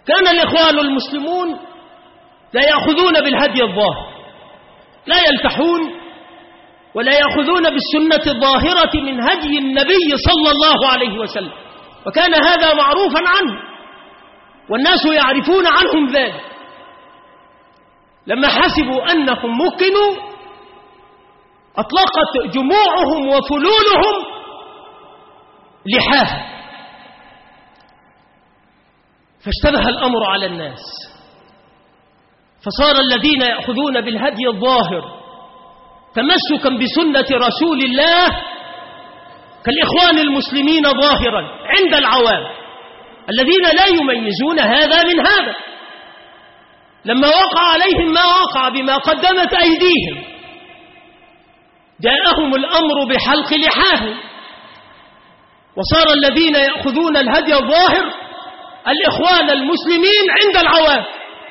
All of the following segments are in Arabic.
كان الإخوان المسلمون لا يأخذون بالهدي الظاهر، لا يلتحون ولا يأخذون بالسنة الظاهرة من هدي النبي صلى الله عليه وسلم، وكان هذا معروفا عنه والناس يعرفون عنهم ذلك. لما حسبوا أنهم مكنوا أطلقت جموعهم وفلولهم لحاها، فاشتبه الأمر على الناس، فصار الذين يأخذون بالهدي الظاهر تمسكا بسنة رسول الله كالإخوان المسلمين ظاهرا عند العوام الذين لا يميزون هذا من هذا. لما وقع عليهم ما وقع بما قدمت أيديهم جاءهم الأمر بحلق لحاهم، وصار الذين يأخذون الهدي الظاهر الإخوان المسلمين عند العوام،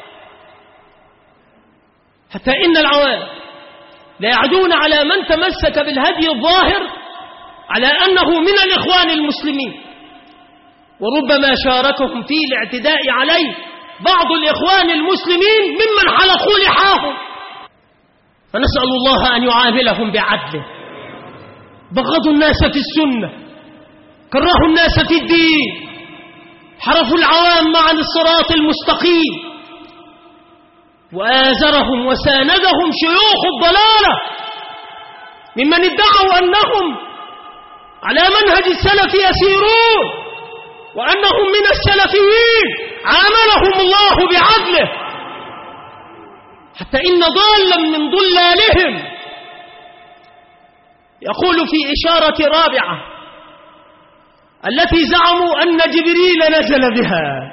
حتى إن العوام لا يعدون على من تمسك بالهدي الظاهر على أنه من الإخوان المسلمين، وربما شاركهم في الاعتداء عليه بعض الإخوان المسلمين ممن حلقوا لحاهم. فنسأل الله أن يعاملهم بعدله. بغضوا الناس في السنة، كرهوا الناس في الدين، حرفوا العوام عن الصراط المستقيم، وآزرهم وساندهم شيوخ الضلالة ممن ادعوا أنهم على منهج السلف يسيرون وأنهم من السلفيين، عاملهم الله بعدله، حتى إن ضالا من ضلالهم يقول في إشارة رابعة التي زعموا أن جبريل نزل بها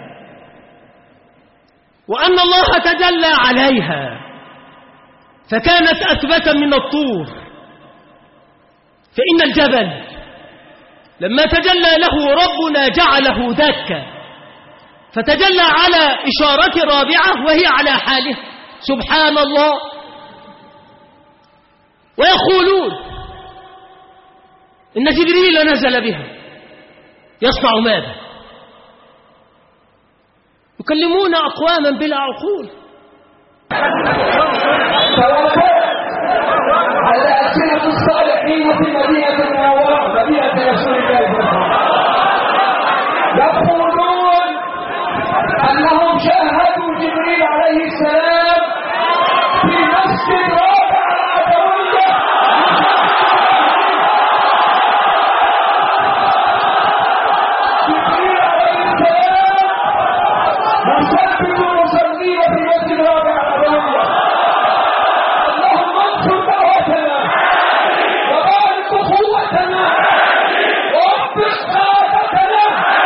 وأن الله تجلى عليها فكانت أثبت من الطور، فإن الجبل لما تجلى له ربنا جعله دكا، فتجلى على إشارة رابعة وهي على حاله سبحان الله. ويقولون إن جبريل نزل بها، يصنع ماذا؟ يكلمون أقواما بلا عقول. على ألسنة الصالحين في مدينة المنورة مدينة رسول الله يقولون أنهم شاهدوا جبريل عليه السلام في مسجد رابع العدوية، جبريل عليه السلام مسبب المصلين في مسجد رابع العدوية. اللهم انصر دعوتنا وبارك قوتنا ووفق قادتنا.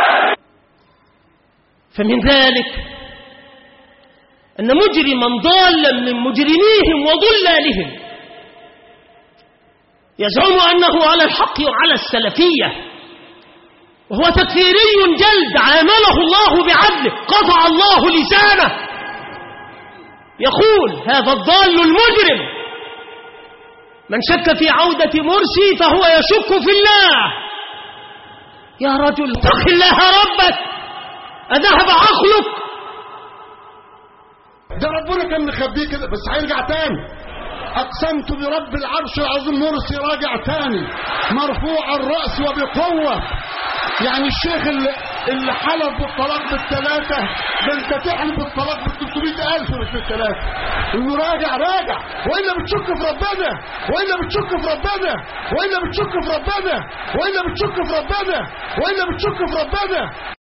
فمن ذلك أن مجرما ضالا من مجرميهم وضلالهم يزعم أنه على الحق وعلى السلفية، وهو تكفيري جلد عامله الله بعدله، قطع الله لسانه. يقول هذا الضال المجرم من شك في عودة مرسي فهو يشك في الله. يا رجل اتق الله ربك، أذهب عقلك؟ ده ربنا كان مخبيه كده بس هيرجع تاني. أقسمت برب العرش العظيم مرسي راجع تاني مرفوع الرأس وبقوة. يعني الشيخ اللي حلف بالطلاق بالثلاثة ده انت تحلف بالطلاق ب300,000 مش بالثلاثة. انه راجع وإلا بتشك في ربنا، وإلا بتشك في ربنا، وإلا بتشك في ربنا، وإلا بتشك في ربنا، وإلا بتشك في ربنا.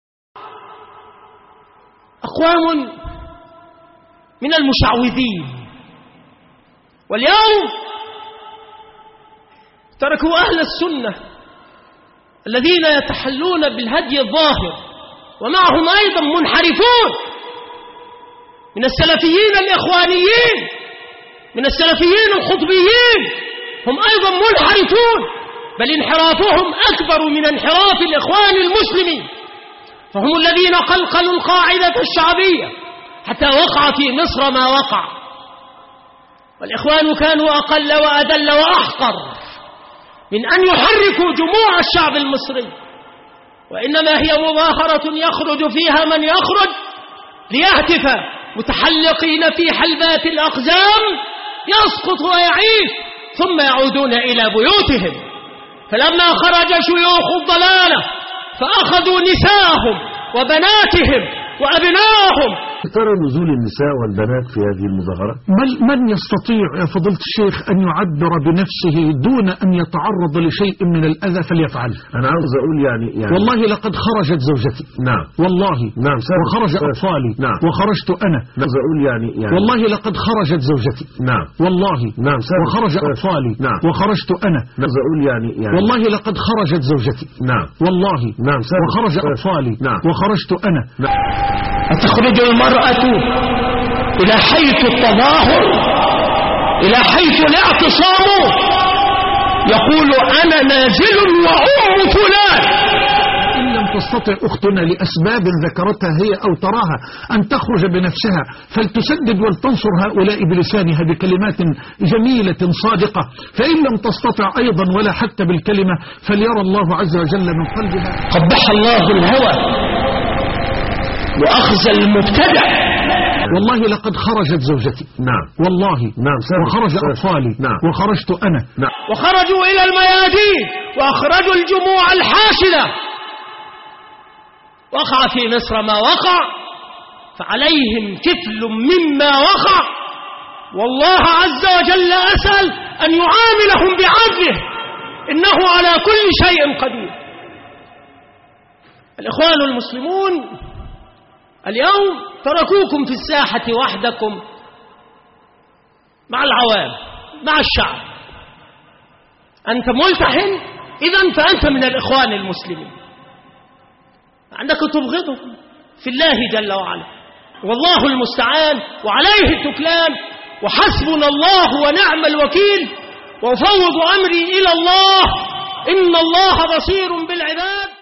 أقوام من المشعوذين واليوم تركوا أهل السنة الذين يتحلون بالهدي الظاهر، ومعهم أيضا منحرفون من السلفيين الإخوانيين، من السلفيين الخطبيين، هم أيضا منحرفون، بل انحرافهم أكبر من انحراف الإخوان المسلمين، فهم الذين قلقلوا القاعدة الشعبية حتى وقع في مصر ما وقع. والإخوان كانوا أقل وأدل وأحقر من أن يحركوا جموع الشعب المصري، وإنما هي مظاهرة يخرج فيها من يخرج ليهتف متحلقين في حلبات الأقزام يسقط ويعيش، ثم يعودون إلى بيوتهم. فلما خرج شيوخ الضلالة فأخذوا نساءهم وبناتهم وأبنائهم. ترى نزول النساء والبنات في هذه المظاهرات؟ من يستطيع يا فضيلة الشيخ أن يعبر بنفسه دون أن يتعرض لشيء من الأذى فليفعل. أنا عاوز أقول يعني والله لقد خرجت زوجتي. نعم. والله. نعم. وخرج أطفالي. نعم. وخرجت أنا. عاوز أقول يعني والله لقد خرجت زوجتي. نعم. والله. نعم. وخرج أطفالي. نعم. وخرجت أنا. عاوز أقول يعني والله لقد خرجت زوجتي. نعم. والله. نعم. وخرج أطفالي. نعم. وخرجت أنا. نعم. فتخرج المرأة إلى حيث التظاهر، إلى حيث الاعتصام، يقول أنا نازل وأم فلان. إن لم تستطع أختنا لأسباب ذكرتها هي أو تراها أن تخرج بنفسها فلتسدد ولتنصر هؤلاء بلسانها بكلمات جميلة صادقة، فإن لم تستطع أيضا ولا حتى بالكلمة فليرى الله عز وجل من قلبها. قبح الله الهوى وأخزى المبتدع. والله لقد خرجت زوجتي. نعم. والله. نعم. وخرج أطفالي. نعم. وخرجت أنا. نعم. وخرجوا إلى الميادين وأخرجوا الجموع الحاشدة. وقع في مصر ما وقع، فعليهم كفل مما وقع، والله عز وجل أسأل أن يعاملهم بعدله، إنه على كل شيء قدير. الإخوان المسلمون اليوم تركوكم في الساحة وحدكم مع العوام، مع الشعب. أنت ملتحن، إذن فأنت من الإخوان المسلمين، عندك تبغضهم في الله جل وعلا، والله المستعان وعليه التكلان، وحسبنا الله ونعم الوكيل، وأفوض أمري إلى الله، إن الله بصير بالعباد.